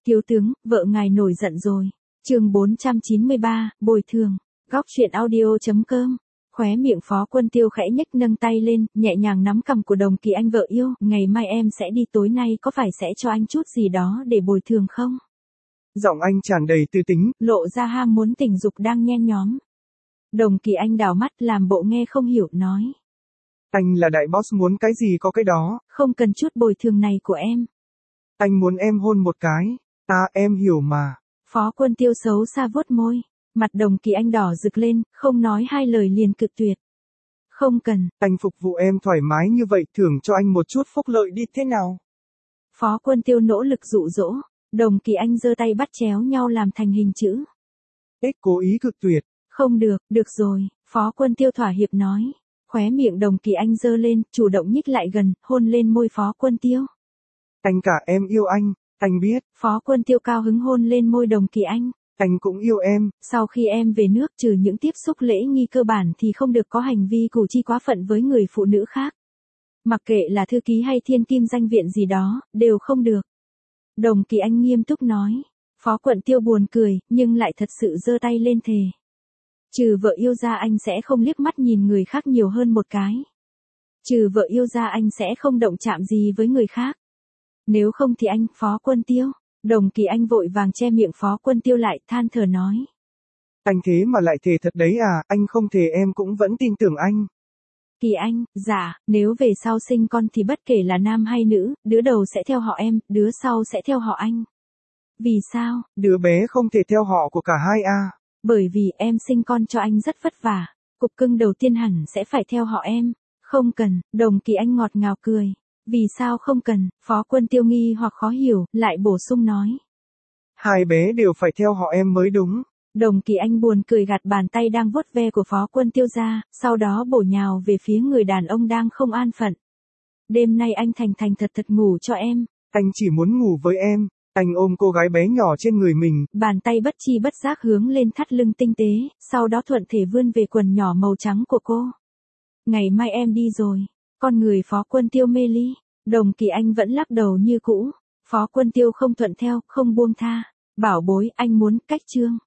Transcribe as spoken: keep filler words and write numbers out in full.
Thiếu tướng, vợ ngài nổi giận rồi. Chương bốn trăm chín mươi ba, bồi thường. Góc truyện audio chấm com. Khóe miệng Phó Quân Tiêu khẽ nhếch, nâng tay lên, nhẹ nhàng nắm cằm của Đồng Kỳ Anh vợ yêu, ngày mai em sẽ đi, tối nay có phải sẽ cho anh chút gì đó để bồi thường không? Giọng anh tràn đầy tư tính, lộ ra ham muốn tình dục đang nhen nhóm. Đồng Kỳ Anh đảo mắt làm bộ nghe không hiểu, nói. Anh là đại boss, muốn cái gì có cái đó. Không cần chút bồi thường này của em. Anh muốn em hôn một cái. À, em hiểu mà. Phó Quân Tiêu xấu xa vuốt môi. Mặt Đồng Kỳ Anh đỏ rực lên, không nói hai lời liền cự tuyệt. Không cần. Anh phục vụ em thoải mái như vậy, thưởng cho anh một chút phúc lợi đi, thế nào? Phó Quân Tiêu nỗ lực dụ dỗ. Đồng Kỳ Anh giơ tay bắt chéo nhau làm thành hình chữ. Ếch cố ý cự tuyệt. Không được, được rồi, Phó Quân Tiêu thỏa hiệp nói. Khóe miệng Đồng Kỳ Anh giơ lên, chủ động nhích lại gần, hôn lên môi Phó Quân Tiêu. Anh cả, em yêu anh, anh biết. Phó Quân Tiêu cao hứng hôn lên môi Đồng Kỳ Anh. Anh cũng yêu em. Sau khi em về nước, trừ những tiếp xúc lễ nghi cơ bản thì không được có hành vi cử chi quá phận với người phụ nữ khác. Mặc kệ là thư ký hay thiên kim danh viện gì đó, đều không được. Đồng Kỳ Anh nghiêm túc nói. Phó Quân Tiêu buồn cười, nhưng lại thật sự giơ tay lên thề. Trừ vợ yêu ra anh sẽ không liếc mắt nhìn người khác nhiều hơn một cái. Trừ vợ yêu ra anh sẽ không động chạm gì với người khác. Nếu không thì anh, Phó Quân Tiêu. Đồng Kỳ Anh vội vàng che miệng Phó Quân Tiêu lại, than thở nói. Anh thế mà lại thề thật đấy à, anh không thề em cũng vẫn tin tưởng anh. Kỳ Anh, dạ, nếu về sau sinh con thì bất kể là nam hay nữ, đứa đầu sẽ theo họ em, đứa sau sẽ theo họ anh. Vì sao? Đứa bé không thể theo họ của cả hai à? Bởi vì em sinh con cho anh rất vất vả, cục cưng đầu tiên hẳn sẽ phải theo họ em. Không cần, Đồng Kỳ Anh ngọt ngào cười. Vì sao không cần? Phó Quân Tiêu nghi hoặc khó hiểu, lại bổ sung nói. Hai bé đều phải theo họ em mới đúng. Đồng Kỳ Anh buồn cười gạt bàn tay đang vuốt ve của Phó Quân Tiêu ra, sau đó bổ nhào về phía người đàn ông đang không an phận. Đêm nay anh thành thành thật thật ngủ cho em. Anh chỉ muốn ngủ với em. Anh ôm cô gái bé nhỏ trên người mình. Bàn tay bất chi bất giác hướng lên thắt lưng tinh tế, sau đó thuận thể vươn về quần nhỏ màu trắng của cô. Ngày mai em đi rồi. Con người Phó Quân Tiêu mê ly. Đồng Kỳ Anh vẫn lắc đầu như cũ. Phó Quân Tiêu không thuận theo, không buông tha. Bảo bối, anh muốn cách chương.